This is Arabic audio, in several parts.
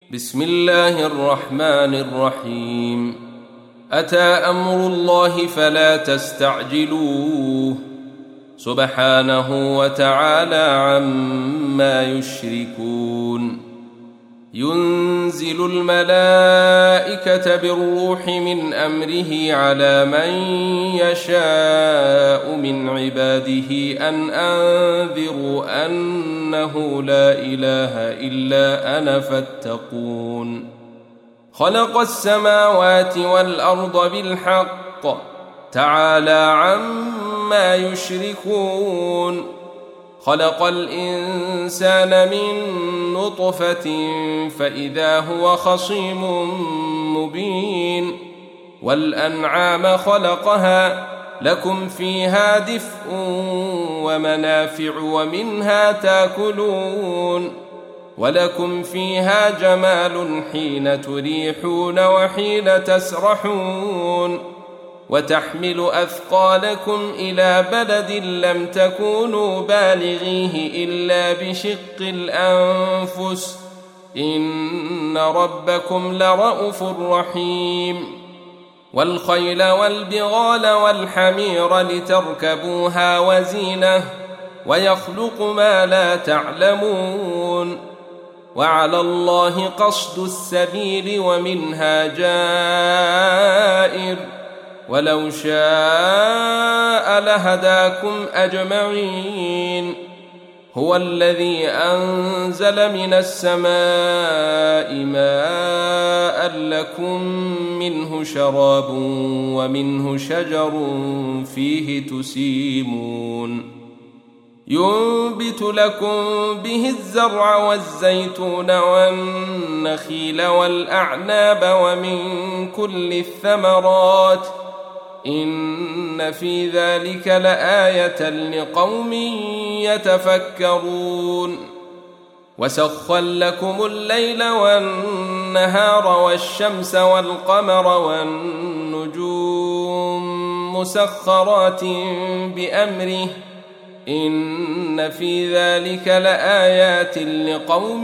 بسم الله الرحمن الرحيم. أتى أمر الله فلا تستعجلوه سبحانه وتعالى عما يشركون. ينزل الملائكة بالروح من أمره على من يشاء من عباده أن أنذروا أنه لا إله إلا أنا فاتقون. خلق السماوات والأرض بالحق تعالى عما يشركون. خلق الإنسان من نطفة فإذا هو خصيم مبين. والأنعام خلقها لكم فيها دفء ومنافع ومنها تاكلون. ولكم فيها جمال حين تريحون وحين تسرحون. وتحمل أثقالكم إلى بلد لم تكونوا بالغيه إلا بشق الأنفس إن ربكم لرءوف رحيم. والخيل والبغال والحمير لتركبوها وزينة ويخلق ما لا تعلمون. وعلى الله قصد السبيل ومنها جائر ولو شاء لهداكم أجمعين. هو الذي أنزل من السماء ماء لكم منه شراب ومنه شجر فيه تسيمون. ينبت لكم به الزرع والزيتون والنخيل والأعناب ومن كل الثمرات إن في ذلك لآية لقوم يتفكرون. وسخر لكم الليل والنهار والشمس والقمر والنجوم مسخرات بأمره إن في ذلك لآيات لقوم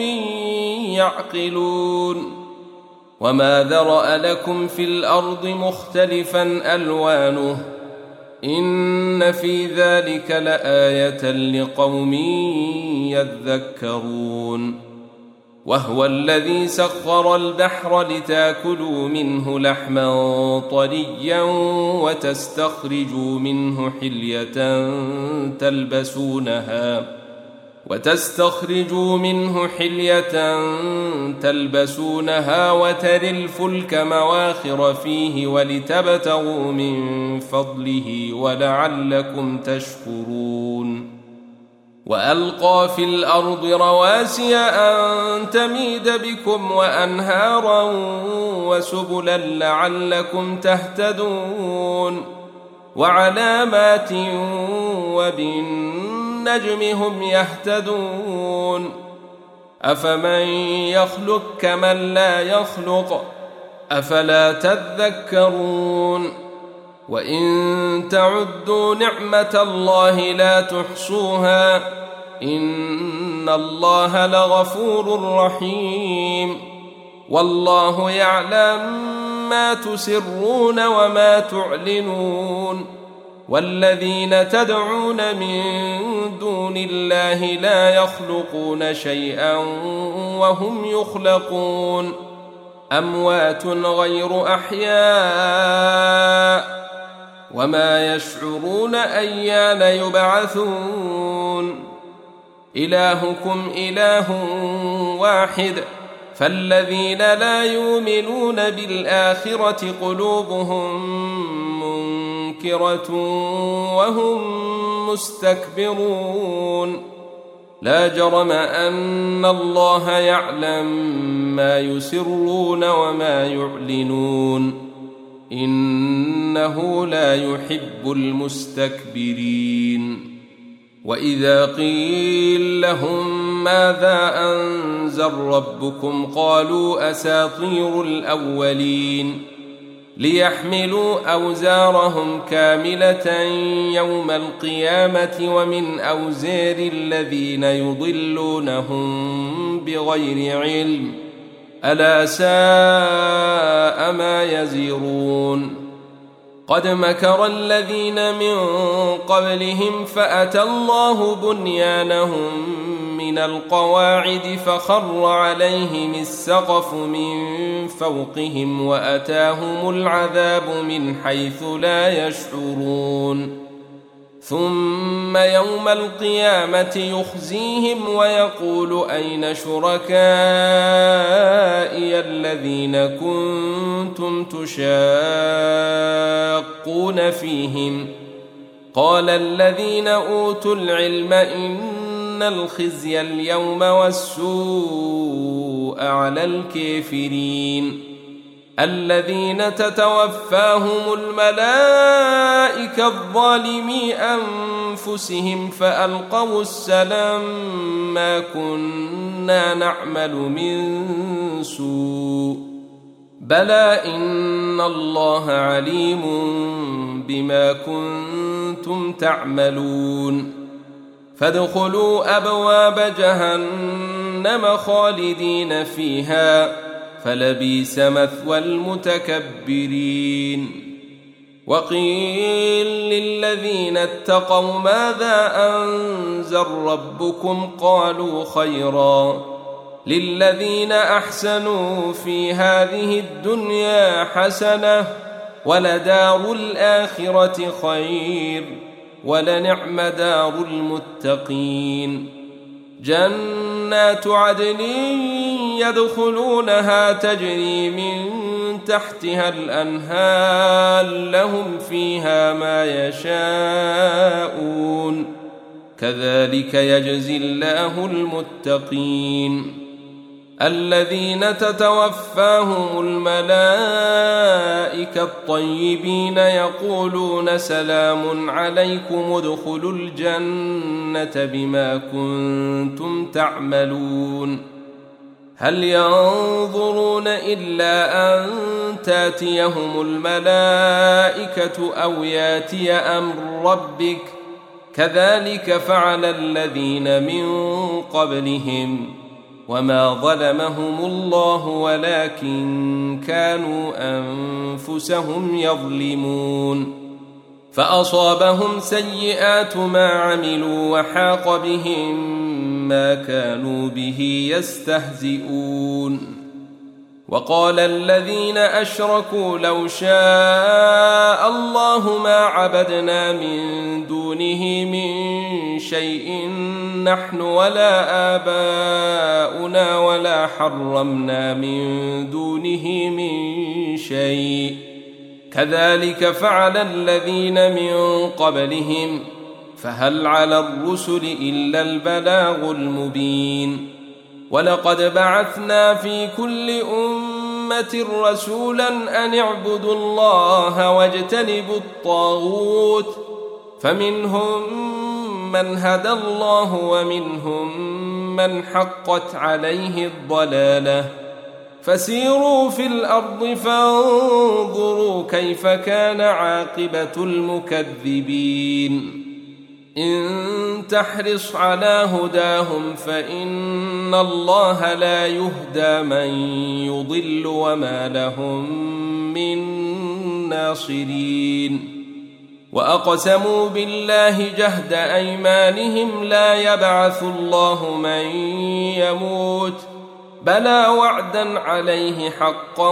يعقلون. وما ذرأ لكم في الأرض مختلفا ألوانه إن في ذلك لآية لقوم يذكرون. وهو الذي سخر البحر لتاكلوا منه لحما طريا وتستخرجوا منه حلية تلبسونها وتري الفلك مواخر فيه ولتبتغوا من فضله ولعلكم تشكرون. وألقى في الأرض رواسي أن تميد بكم وأنهارا وسبلا لعلكم تهتدون. وعلامات وبالنجم هم يهتدون. أفمن يخلق كمن لا يخلق أفلا تذكرون. وإن تعدوا نعمة الله لا تحصوها إن الله لغفور رحيم. والله يعلم ما تسرون وما تعلنون. والذين تدعون من دون الله لا يخلقون شيئا وهم يخلقون. أموات غير أحياء وما يشعرون أيان يبعثون. إلهكم إله واحد فالذين لا يؤمنون بالآخرة قلوبهم منكرة وهم مستكبرون. لا جرم أن الله يعلم ما يسرون وما يعلنون إنه لا يحب المستكبرين. وإذا قيل لهم ماذا أنزل ربكم قالوا أساطير الأولين. ليحملوا أوزارهم كاملة يوم القيامة ومن أوزار الذين يضلونهم بغير علم ألا ساء ما يزرون قد مكر الذين من قبلهم فأتى الله بنيانهم من القواعد فخر عليهم السقف من فوقهم وأتاهم العذاب من حيث لا يشعرون ثم يوم القيامة يخزيهم ويقول أين شركائي الذين كنتم تشاقون فيهم قال الذين أوتوا العلم إن الخزي اليوم والسوء على الكافرين الذين تتوفاهم الملائكة الظالمي أنفسهم فألقوا السلام ما كنا نعمل من سوء بلى إن الله عليم بما كنتم تعملون فادخلوا أبواب جهنم خالدين فيها فلبئس مثوى المتكبرين وقيل للذين اتقوا ماذا أنزل ربكم قالوا خيرا للذين أحسنوا في هذه الدنيا حسنة ولدار الآخرة خير ولنعم دار المتقين جنات عدن يدخلونها تجري من تحتها الأنهار لهم فيها ما يشاءون كذلك يجزي الله المتقين الذين تتوفاهم الملائكة الطيبين يقولون سلام عليكم ادخلوا الجنة بما كنتم تعملون هل ينظرون إلا أن تاتيهم الملائكة أو ياتي أمر ربك كذلك فعل الذين من قبلهم وما ظلمهم الله ولكن كانوا أنفسهم يظلمون فأصابهم سيئات ما عملوا وحاق بهم ما كانوا به يستهزئون وقال الذين أشركوا لو شاء الله ما عبدنا من دونه من شيء نحن ولا آباؤنا ولا حرمنا من دونه من شيء كذلك فعل الذين من قبلهم فهل على الرسل إلا البلاغ المبين ولقد بعثنا في كل أمة رسولا أن اعبدوا الله واجتنبوا الطاغوت فمنهم من هدى الله ومنهم من حقت عليه الضلالة فسيروا في الأرض فانظروا كيف كان عاقبة المكذبين إن تحرص على هداهم فإن الله لا يهدى من يضل وما لهم من ناصرين وأقسموا بالله جهد أيمانهم لا يبعث الله من يموت بلى وعدا عليه حقا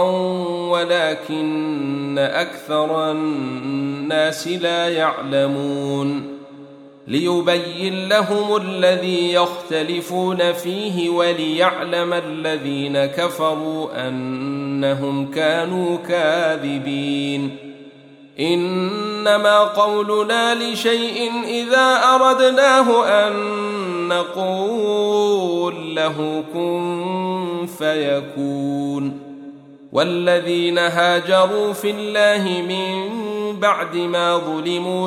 ولكن أكثر الناس لا يعلمون ليبين لهم الذي يختلفون فيه وليعلم الذين كفروا أنهم كانوا كاذبين إنما قولنا لشيء إذا أردناه أن نقول له كن فيكون والذين هاجروا في الله من بعد ما ظلموا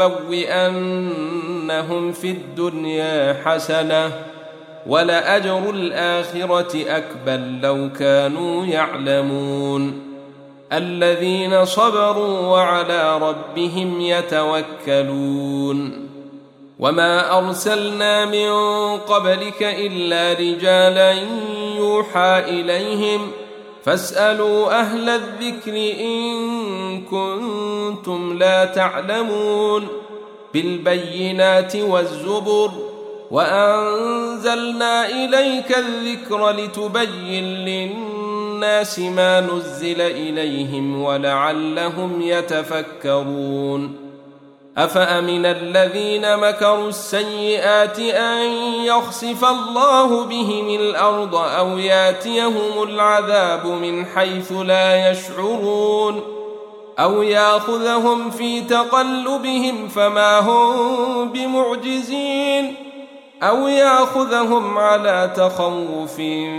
لنبوئنهم في الدنيا حسنة ولأجر الآخرة أكبر لو كانوا يعلمون الذين صبروا وعلى ربهم يتوكلون وما أرسلنا من قبلك إلا رجالا يوحى إليهم فاسألوا أهل الذكر إن كنتم لا تعلمون بالبينات والزبر وأنزلنا إليك الذكر لتبين للناس ما نزل إليهم ولعلهم يتفكرون أفأمن الذين مكروا السيئات أن يخسف الله بهم الأرض أو ياتيهم العذاب من حيث لا يشعرون أو يأخذهم في تقلبهم فما هم بمعجزين أو يأخذهم على تخوف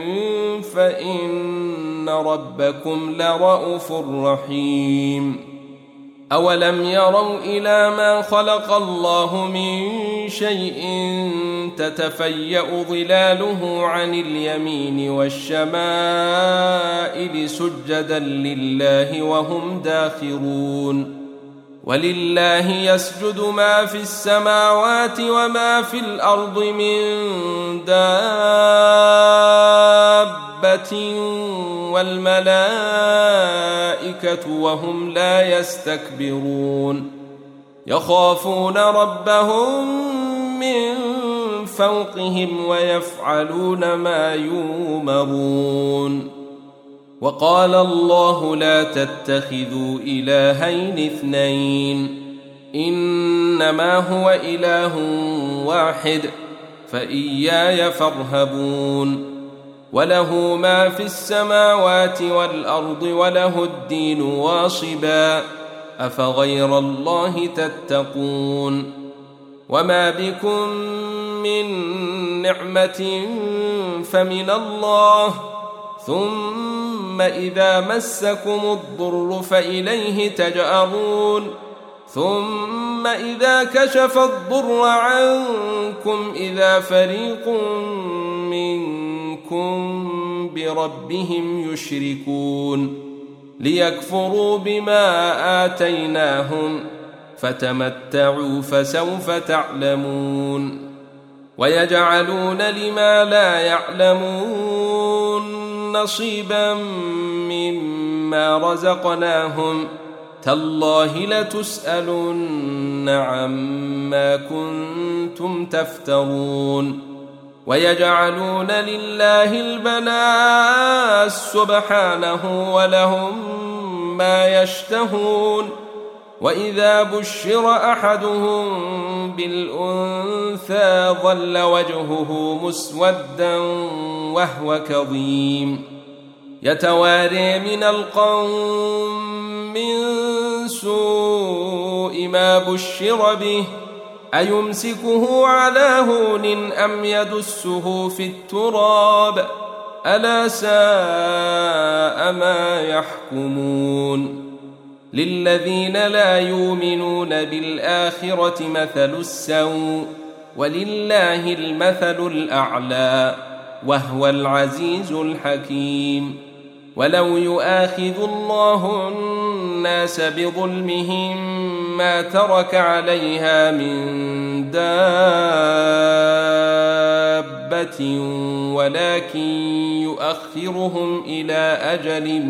فإن ربكم لرءوف رحيم أولم يروا إلى ما خلق الله من شيء تتفيأ ظلاله عن اليمين والشمائل سجدا لله وهم داخرون ولله يسجد ما في السماوات وما في الأرض من دابة والملائكة وهم لا يستكبرون يخافون ربهم من فوقهم ويفعلون ما يؤمرون وقال الله لا تتخذوا إلهين اثنين إنما هو إله واحد فإياي فارهبون وله ما في السماوات والأرض وله الدين واصبا أفغير الله تتقون وما بكم من نعمة فمن الله ثم إذا مسكم الضر فإليه تجأرون ثم إذا كشف الضر عنكم إذا فريق منكم بربهم يشركون ليكفروا بما آتيناهم فتمتعوا فسوف تعلمون ويجعلون لما لا يعلمون نصيبا مما رزقناهم تالله لتسألن عما كنتم تفترون ويجعلون لله البنات سبحانه ولهم ما يشتهون وإذا بشر أحدهم بالأنثى ظل وجهه مسودا وهو كظيم يتواري من القوم من سوء ما بشر به أيمسكه على هون أم يدسه في التراب ألا ساء ما يحكمون للذين لا يؤمنون بالآخرة مثل السوء ولله المثل الأعلى وهو العزيز الحكيم ولو يؤاخذ الله الناس بظلمهم ما ترك عليها من دابة ولكن يؤخرهم إلى أجل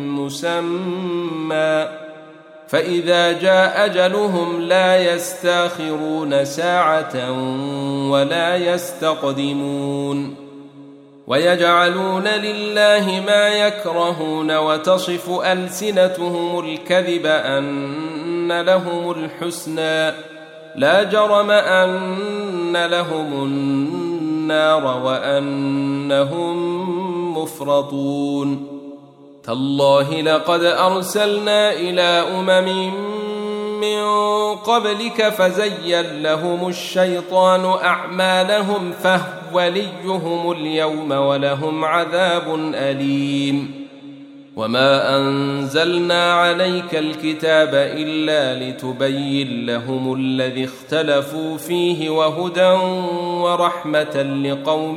مسمى فإذا جاء أجلهم لا يستاخرون ساعة ولا يستقدمون ويجعلون لله ما يكرهون وتصف ألسنتهم الكذب أن لهم الحسنى لا جرم أن لهم النار وأنهم مفرطون تالله لقد أرسلنا إلى أمم من قبلك فزين لهم الشيطان أعمالهم فهو وليهم اليوم ولهم عذاب أليم وما أنزلنا عليك الكتاب إلا لتبين لهم الذي اختلفوا فيه وهدى ورحمة لقوم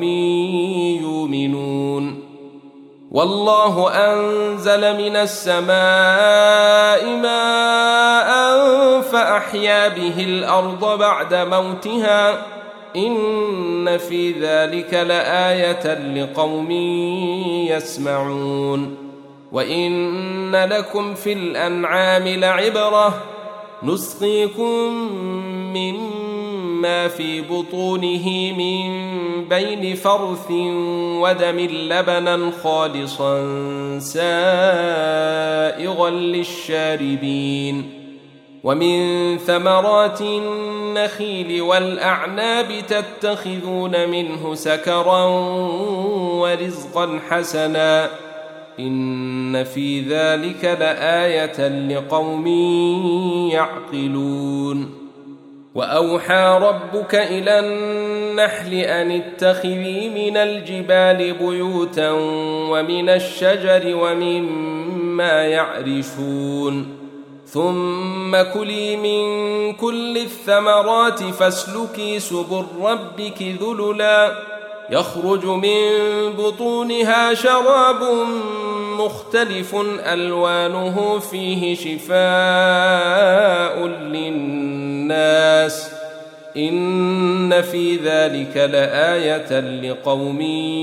يؤمنون والله أنزل من السماء ماء فأحيا به الأرض بعد موتها إن في ذلك لآية لقوم يسمعون وإن لكم في الأنعام لعبرة نسقيكم مما في بطونه من بين فرث ودم لبنا خالصا سائغا للشاربين ومن ثمرات النخيل والأعناب تتخذون منه سكرا ورزقا حسنا إن في ذلك لآية لقوم يعقلون وأوحى ربك إلى النحل أن اتخذي من الجبال بيوتا ومن الشجر ومما يعرشون ثم كلي من كل الثمرات فاسلكي سبل ربك ذللا يخرج من بطونها شراب مختلف ألوانه فيه شفاء للناس إن في ذلك لآية لقوم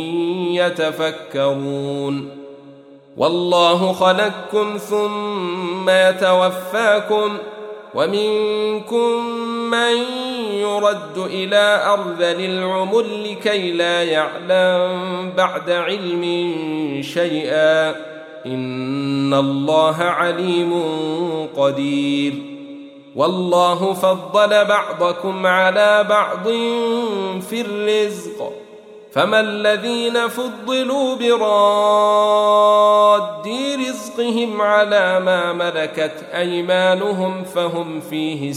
يتفكرون والله خلقكم ثم يتوفاكم ومنكم من يرد إلى أرذل العمر لكي لا يعلم بعد علم شيئا إن الله عليم قدير والله فضل بعضكم على بعض في الرزق فما الذين فضلوا براد رزقهم على ما ملكت أيمانهم فهم فيه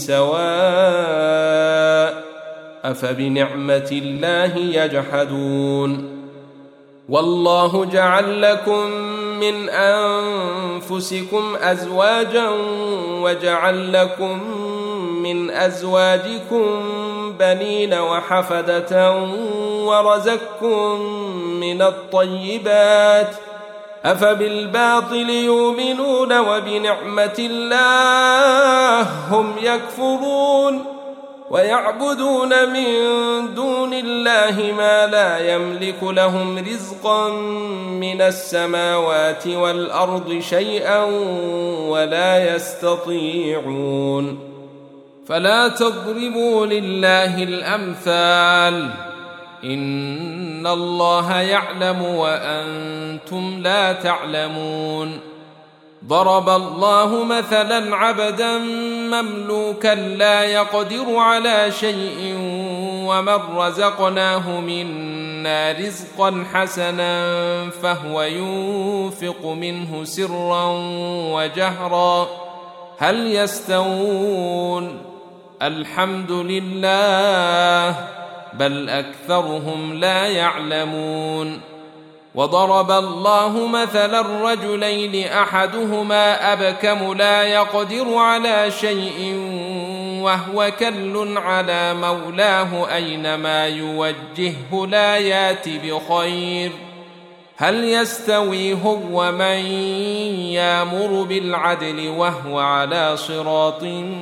سواء أفبنعمة الله يجحدون والله جعل لكم من أنفسكم أزواجا وجعل لكم من أزواجكم بنين وحفدة ورزقكم من الطيبات أفبالباطل يؤمنون وبنعمة الله هم يكفرون ويعبدون من دون الله ما لا يملك لهم رزقا من السماوات والأرض شيئا ولا يستطيعون فلا تضربوا لله الأمثال إن الله يعلم وأنتم لا تعلمون ضرب الله مثلا عبدا مملوكا لا يقدر على شيء ومن رزقناه منا رزقا حسنا فهو ينفق منه سرا وجهرا هل يستوون الحمد لله بل أكثرهم لا يعلمون وضرب الله مثلا الرجلين أحدهما أبكم لا يقدر على شيء وهو كل على مولاه أينما يوجهه لا يات بخير هل يستوي هو من يأمر بالعدل وهو على صراط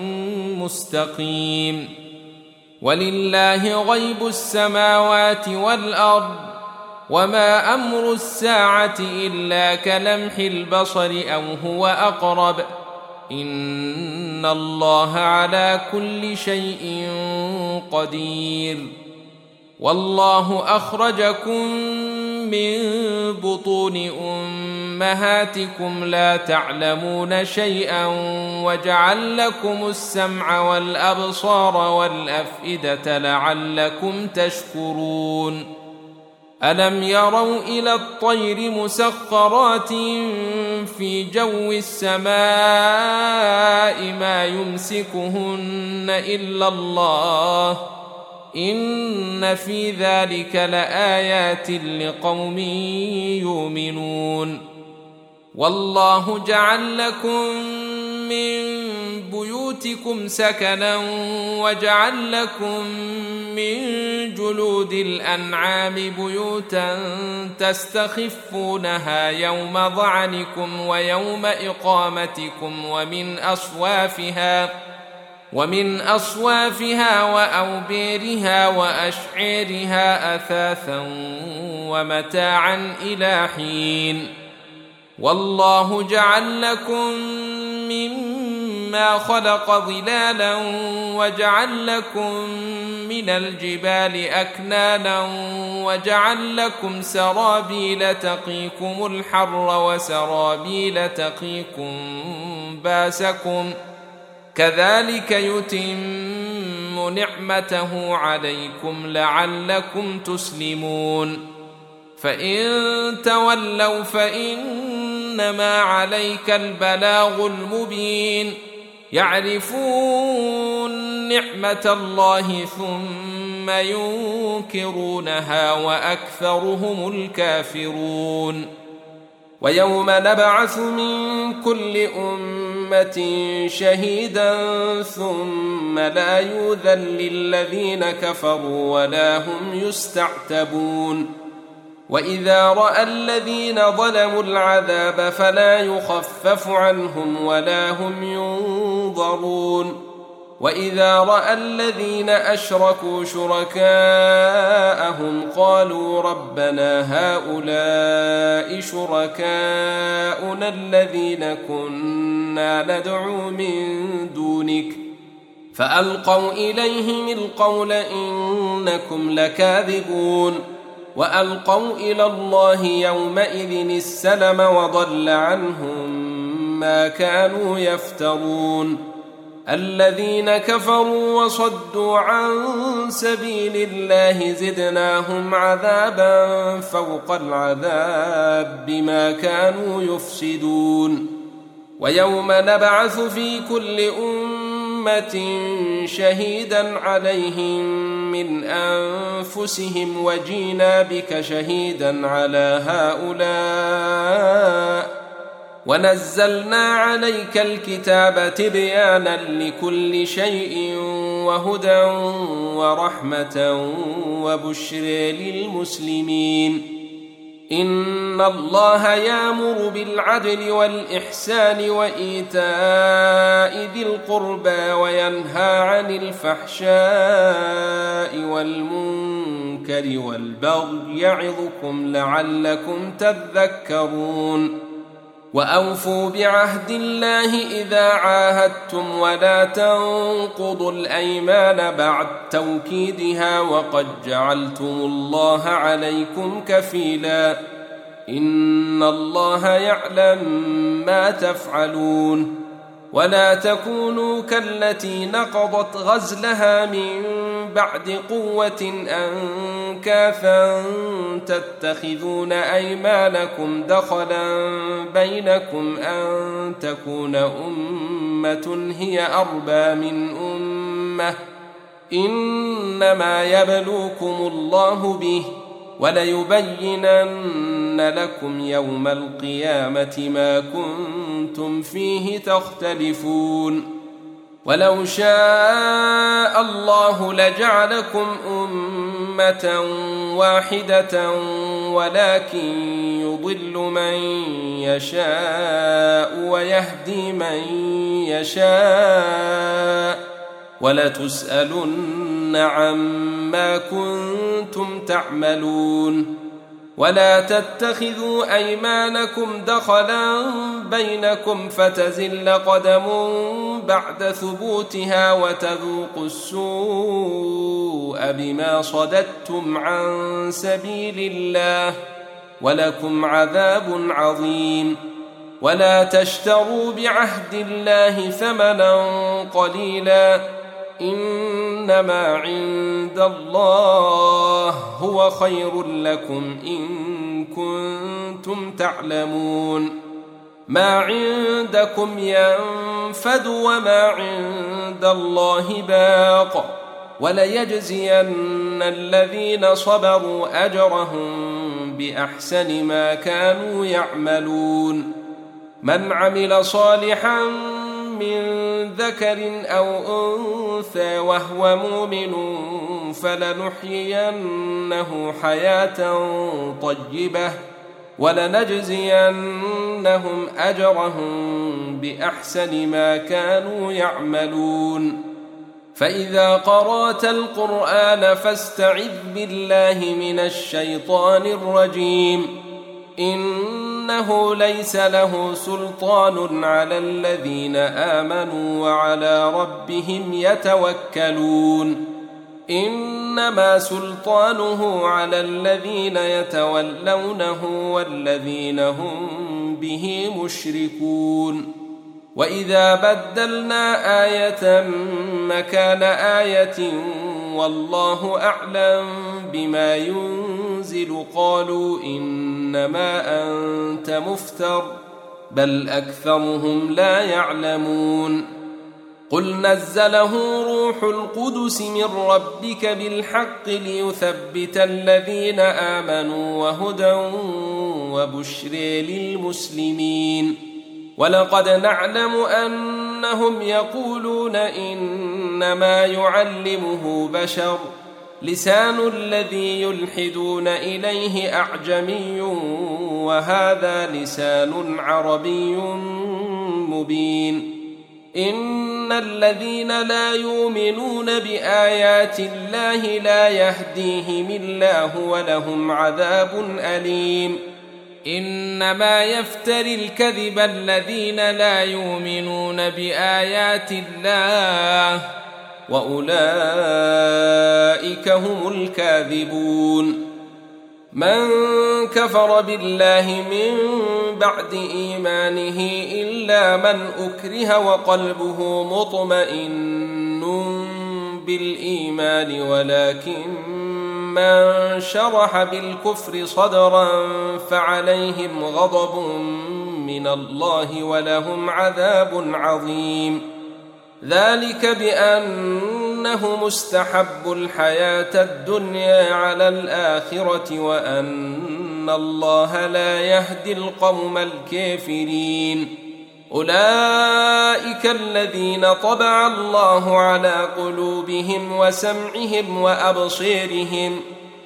مستقيم ولله غيب السماوات والأرض وما أمر الساعة إلا كلمح البصر أو هو أقرب إن الله على كل شيء قدير والله أخرجكم من بطون أمهاتكم لا تعلمون شيئا وجعل لكم السمع والأبصار والأفئدة لعلكم تشكرون ألم يروا إلى الطير مسخرات في جو السماء ما يمسكهن إلا الله إن في ذلك لآيات لقوم يؤمنون والله جعل لكم من بيوتكم سكنا وجعل لكم من جلود الأنعام بيوتا تستخفونها يوم ظعنكم ويوم إقامتكم ومن أصوافها وأوبيرها وأشعيرها أثاثا ومتاعا إلى حين. والله جعل لكم مما خلق ظلالا وجعل لكم من الجبال أكنانا وجعل لكم سرابيل تقيكم الحر وسرابيل تقيكم باسكم كذلك يتم نعمته عليكم لعلكم تسلمون. فإن تولوا فإنما عليك البلاغ المبين. يعرفون نعمة الله ثم ينكرونها وأكثرهم الكافرون. ويوم نبعث من كل أمة شهيدا ثم لا يؤذن للذين كفروا ولا هم يستعتبون. وإذا رأى الذين ظلموا العذاب فلا يخفف عنهم ولا هم ينظرون. وإذا رأى الذين أشركوا شركاءهم قالوا ربنا هؤلاء شركاؤنا الذين كنا ندعو من دونك فألقوا إليهم القول إنكم لكاذبون. وألقوا إلى الله يومئذ السلم وضل عنهم ما كانوا يفترون. الذين كفروا وصدوا عن سبيل الله زدناهم عذابا فوق العذاب بما كانوا يفسدون. ويوم نبعث في كل أمة شهيدا عليهم من أنفسهم وجينا بك شهيدا على هؤلاء ونزلنا عليك الكتاب تبيانا لكل شيء وهدى ورحمة وبشر للمسلمين. إن الله يأمر بالعدل والإحسان وإيتاء ذي القربى وينهى عن الفحشاء والمنكر والبغي يعظكم لعلكم تذكرون. وأوفوا بعهد الله إذا عاهدتم ولا تنقضوا الأيمان بعد توكيدها وقد جعلتم الله عليكم كفيلا إن الله يعلم ما تفعلون. ولا تكونوا كالتي نقضت غزلها من بعد قوة أنكاثا تتخذون أيمانكم دخلا بينكم أن تكون أمة هي أربى من أمة إنما يبلوكم الله به وليبينن لكم يوم القيامة ما كنتم فيه تختلفون. ولو شاء الله لجعلكم أمة واحدة ولكن يضل من يشاء ويهدي من يشاء ولتسألن عما كنتم تعملون. ولا تتخذوا أيمانكم دخلا بينكم فتزل قدم بعد ثبوتها وتذوقوا السوء بما صددتم عن سبيل الله ولكم عذاب عظيم. ولا تشتروا بعهد الله ثمنا قليلا إنما عند الله هو خير لكم إن كنتم تعلمون. ما عندكم ينفد وما عند الله باق وليجزين الذين صبروا أجرهم بأحسن ما كانوا يعملون. من عمل صالحا من ذكر أو أنثى وهو مؤمن فلنحيينه حياة طيبة ولنجزينهم أجرهم بأحسن ما كانوا يعملون. فإذا قرأت القرآن فاستعذ بالله من الشيطان الرجيم إنه ليس له سلطان على الذين آمنوا وعلى ربهم يتوكلون إنما سلطانه على الذين يتولونه والذين هم به مشركون وإذا بدلنا آية مكان آية والله أعلم بما ينزل قالوا إنما أنت مفتر بل أكثرهم لا يعلمون قل نزله روح القدس من ربك بالحق ليثبت الذين آمنوا وهدى وبشر للمسلمين ولقد نعلم أنهم يقولون إنما يعلمه بشر لسان الذي يلحدون إليه أعجمي وهذا لسان عربي مبين إن الذين لا يؤمنون بآيات الله لا يهديهم الله ولهم عذاب أليم إنما يفتري الكذب الذين لا يؤمنون بآيات الله وأولئك هم الكاذبون من كفر بالله من بعد إيمانه إلا من أكره وقلبه مطمئن بالإيمان ولكن من شرح بالكفر صدرا فعليهم غضب من الله ولهم عذاب عظيم ذلك بأنه مستحب الحياة الدنيا على الآخرة وأن الله لا يهدي القوم الكافرين أولئك الذين طبع الله على قلوبهم وسمعهم وأبصيرهم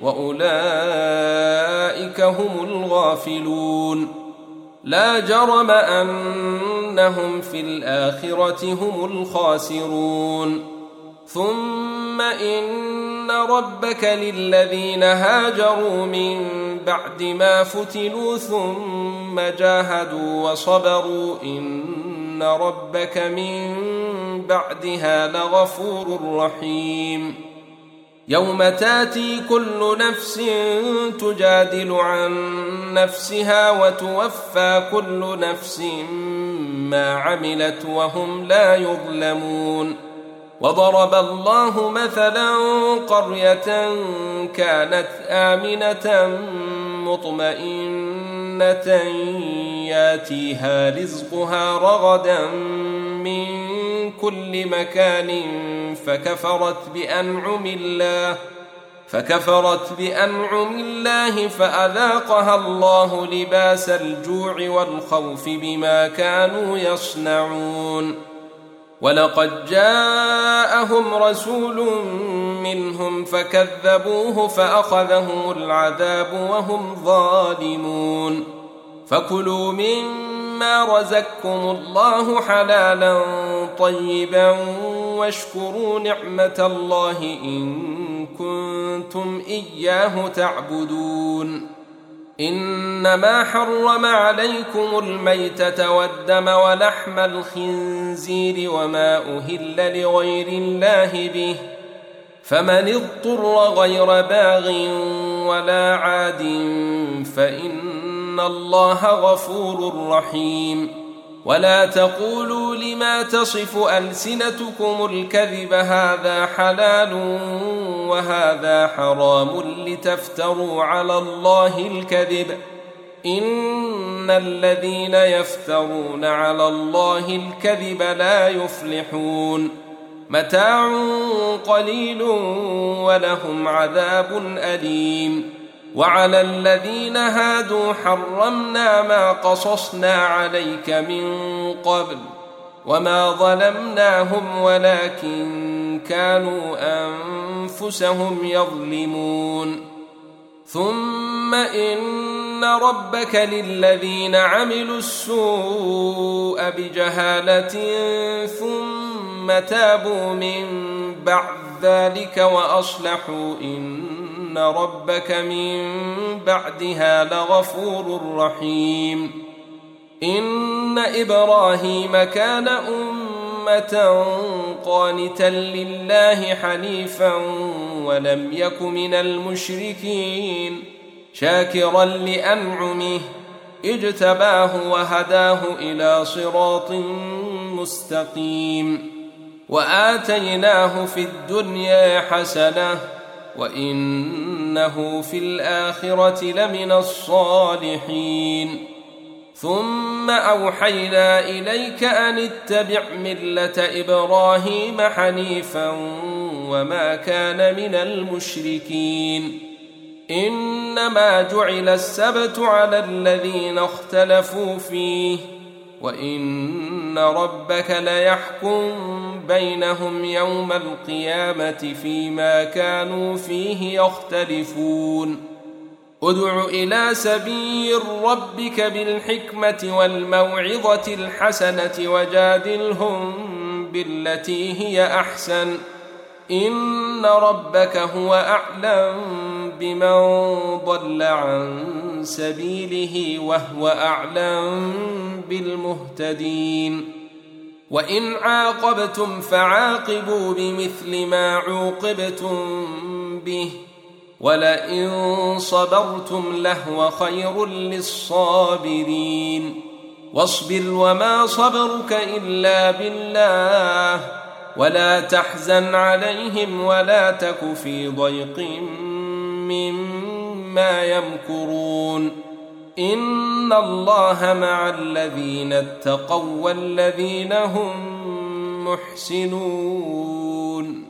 وأولئك هم الغافلون لا جرم أنهم في الآخرة هم الخاسرون ثم إن ربك للذين هاجروا من بعد ما فتنوا ثم جاهدوا وصبروا إن ربك من بعدها لغفور رحيم يوم تاتي كل نفس تجادل عن نفسها وتوفى كل نفس ما عملت وهم لا يظلمون وضرب الله مثلا قرية كانت آمنة مطمئنة ياتيها رزقها رغدا من كل مكان فكفرت بأنعم الله فأذاقها الله لباس الجوع والخوف بما كانوا يصنعون ولقد جاءهم رسول منهم فكذبوه فأخذهم العذاب وهم ظالمون فكلوا مما رزقكم الله حلالا طيبا واشكروا نعمة الله إن كنتم إياه تعبدون إنما حرم عليكم الميتة والدم ولحم الخنزير وما أهل لغير الله به فمن اضطر غير باغ ولا عاد فإن الله غفور رحيم ولا تقولوا لما تصف ألسنتكم الكذب هذا حلال وهذا حرام لتفتروا على الله الكذب إن الذين يفترون على الله الكذب لا يفلحون متاع قليل ولهم عذاب أليم وعلى الذين هادوا حرمنا ما قصصنا عليك من قبل وما ظلمناهم ولكن كانوا أنفسهم يظلمون ثم إن ربك للذين عملوا السوء بجهالة ثم تابوا من بعد ذلك وأصلحوا إن ربك من بعدها لغفور رحيم. إن إبراهيم كان أمة قانتا لله حنيفا ولم يك من المشركين شاكرا لأنعمه اجتباه وهداه إلى صراط مستقيم وآتيناه في الدنيا حسنة وإنه في الآخرة لمن الصالحين. ثم أوحينا إليك أن اتبع ملة إبراهيم حنيفا وما كان من المشركين. إنما جعل السبت على الذين اختلفوا فيه وإن ربك ليحكم بينهم يوم القيامة فيما كانوا فيه يختلفون. ادع إلى سبيل ربك بالحكمة والموعظة الحسنة وجادلهم بالتي هي أحسن إن ربك هو أعلم بمن ضل عن سبيله وهو أعلم بالمهتدين. وإن عاقبتم فعاقبوا بمثل ما عوقبتم به ولئن صبرتم لهو خير للصابرين. واصبر وما صبرك إلا بالله ولا تحزن عليهم ولا تك في ضيق مما يمكرون. إن الله مع الذين اتقوا والذين هم محسنون.